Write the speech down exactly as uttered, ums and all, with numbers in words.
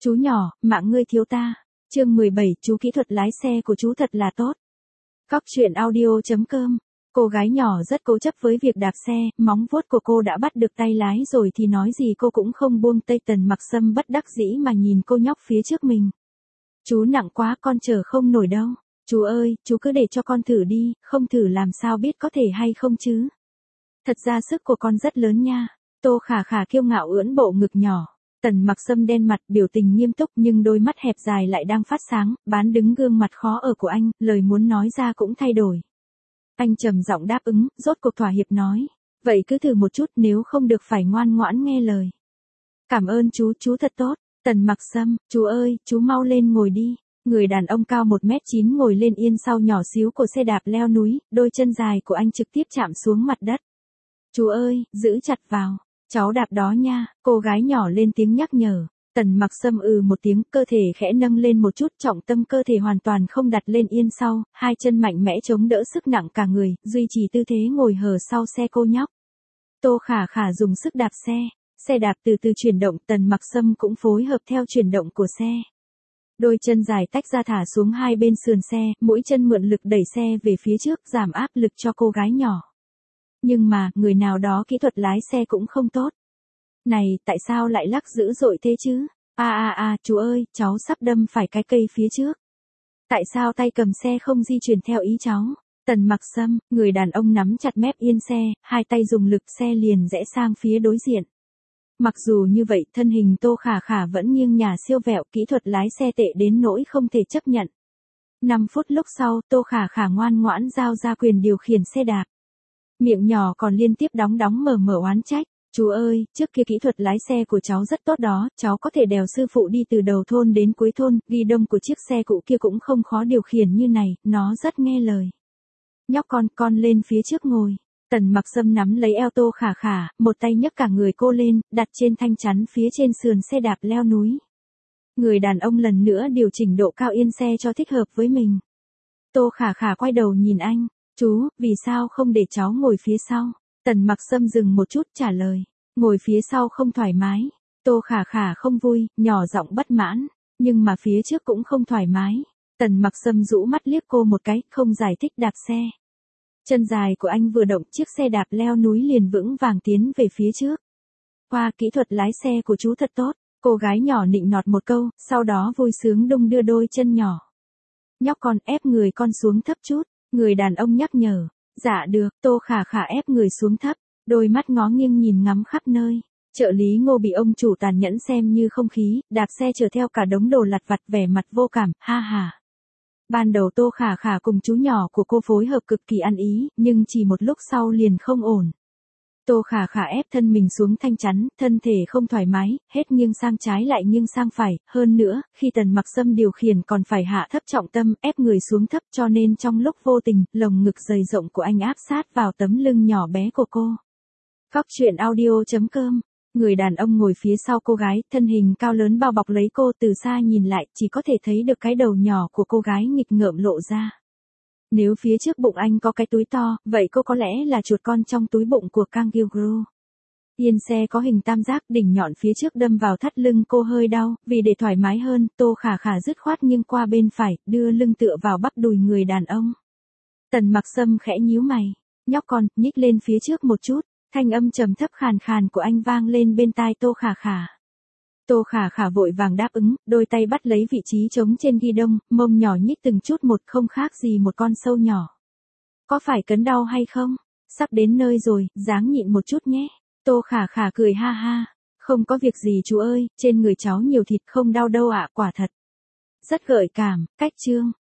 Chú nhỏ, mạng ngươi thiếu ta. Chương mười bảy, chú kỹ thuật lái xe của chú thật là tốt. Cóc truyện audio chấm com. Cô gái nhỏ rất cố chấp với việc đạp xe, móng vuốt của cô đã bắt được tay lái rồi thì nói gì cô cũng không buông tay. Tần Mặc Sâm bất đắc dĩ mà nhìn cô nhóc phía trước mình. Chú nặng quá, con chở không nổi đâu. Chú ơi, chú cứ để cho con thử đi, không thử làm sao biết có thể hay không chứ. Thật ra sức của con rất lớn nha. Tô Khả Khả kiêu ngạo ưỡn bộ ngực nhỏ. Tần Mặc Sâm đen mặt, biểu tình nghiêm túc nhưng đôi mắt hẹp dài lại đang phát sáng, bán đứng gương mặt khó ở của anh, lời muốn nói ra cũng thay đổi. Anh trầm giọng đáp ứng, rốt cuộc thỏa hiệp nói, vậy cứ thử một chút, nếu không được phải ngoan ngoãn nghe lời. Cảm ơn chú, chú thật tốt. Tần Mặc Sâm, chú ơi, chú mau lên ngồi đi. Người đàn ông cao một mét chín ngồi lên yên sau nhỏ xíu của xe đạp leo núi, đôi chân dài của anh trực tiếp chạm xuống mặt đất. Chú ơi, giữ chặt vào. Cháu đạp đó nha, cô gái nhỏ lên tiếng nhắc nhở. Tần Mặc Sâm ừ một tiếng, cơ thể khẽ nâng lên một chút, trọng tâm cơ thể hoàn toàn không đặt lên yên sau, hai chân mạnh mẽ chống đỡ sức nặng cả người, duy trì tư thế ngồi hờ sau xe cô nhóc. Tô Khả Khả dùng sức đạp xe, xe đạp từ từ chuyển động, Tần Mặc Sâm cũng phối hợp theo chuyển động của xe. Đôi chân dài tách ra thả xuống hai bên sườn xe, mỗi chân mượn lực đẩy xe về phía trước, giảm áp lực cho cô gái nhỏ. Nhưng mà, người nào đó kỹ thuật lái xe cũng không tốt. Này, tại sao lại lắc dữ dội thế chứ? A a a, chú ơi, cháu sắp đâm phải cái cây phía trước. Tại sao tay cầm xe không di chuyển theo ý cháu? Tần Mặc Sâm, người đàn ông nắm chặt mép yên xe, hai tay dùng lực xe liền rẽ sang phía đối diện. Mặc dù như vậy, thân hình Tô Khả Khả vẫn nghiêng ngả siêu vẹo, kỹ thuật lái xe tệ đến nỗi không thể chấp nhận. năm phút lúc sau, Tô Khả Khả ngoan ngoãn giao ra quyền điều khiển xe đạp. Miệng nhỏ còn liên tiếp đóng đóng mở mở oán trách. Chú ơi, trước kia kỹ thuật lái xe của cháu rất tốt đó, cháu có thể đèo sư phụ đi từ đầu thôn đến cuối thôn, ghi đông của chiếc xe cũ kia cũng không khó điều khiển như này, nó rất nghe lời. Nhóc con, con lên phía trước ngồi. Tần Mặc Sâm nắm lấy eo Tô Khả Khả, một tay nhấc cả người cô lên, đặt trên thanh chắn phía trên sườn xe đạp leo núi. Người đàn ông lần nữa điều chỉnh độ cao yên xe cho thích hợp với mình. Tô Khả Khả quay đầu nhìn anh. Chú, vì sao không để cháu ngồi phía sau? Tần Mặc Sâm dừng một chút trả lời. Ngồi phía sau không thoải mái. Tô Khả Khả không vui, nhỏ giọng bất mãn. Nhưng mà phía trước cũng không thoải mái. Tần Mặc Sâm rũ mắt liếc cô một cái, không giải thích đạp xe. Chân dài của anh vừa động, chiếc xe đạp leo núi liền vững vàng tiến về phía trước. Qua, kỹ thuật lái xe của chú thật tốt. Cô gái nhỏ nịnh nọt một câu, sau đó vui sướng đung đưa đôi chân nhỏ. Nhóc con, ép người con xuống thấp chút. Người đàn ông nhắc nhở. Dạ được, Tô Khả Khả ép người xuống thấp, đôi mắt ngó nghiêng nhìn ngắm khắp nơi. Trợ lý Ngô bị ông chủ tàn nhẫn xem như không khí, đạp xe chở theo cả đống đồ lặt vặt, vẻ mặt vô cảm, ha ha. Ban đầu Tô Khả Khả cùng chú nhỏ của cô phối hợp cực kỳ ăn ý, nhưng chỉ một lúc sau liền không ổn. Tô Khả Khả ép thân mình xuống thanh chắn, thân thể không thoải mái, hết nghiêng sang trái lại nghiêng sang phải, hơn nữa, khi Tần Mặc Sâm điều khiển còn phải hạ thấp trọng tâm, ép người xuống thấp, cho nên trong lúc vô tình, lồng ngực dày rộng của anh áp sát vào tấm lưng nhỏ bé của cô. Cóc truyện audio chấm com. Người đàn ông ngồi phía sau cô gái, thân hình cao lớn bao bọc lấy cô, từ xa nhìn lại, chỉ có thể thấy được cái đầu nhỏ của cô gái nghịch ngợm lộ ra. Nếu phía trước bụng anh có cái túi to, vậy cô có lẽ là chuột con trong túi bụng của kangaroo. Yên xe có hình tam giác, đỉnh nhọn phía trước đâm vào thắt lưng cô hơi đau, vì để thoải mái hơn, Tô Khả Khả dứt khoát nghiêng qua bên phải, đưa lưng tựa vào bắp đùi người đàn ông. Tần Mặc Sâm khẽ nhíu mày. Nhóc con, nhích lên phía trước một chút, thanh âm trầm thấp khàn khàn của anh vang lên bên tai Tô Khả Khả. Tô Khả Khả vội vàng đáp ứng, đôi tay bắt lấy vị trí trống trên ghi đông, mông nhỏ nhích từng chút một, không khác gì một con sâu nhỏ. Có phải cấn đau hay không? Sắp đến nơi rồi, ráng nhịn một chút nhé. Tô Khả Khả cười ha ha. Không có việc gì chú ơi, trên người cháu nhiều thịt, không đau đâu ạ, quả thật. Rất gợi cảm. Cách chương.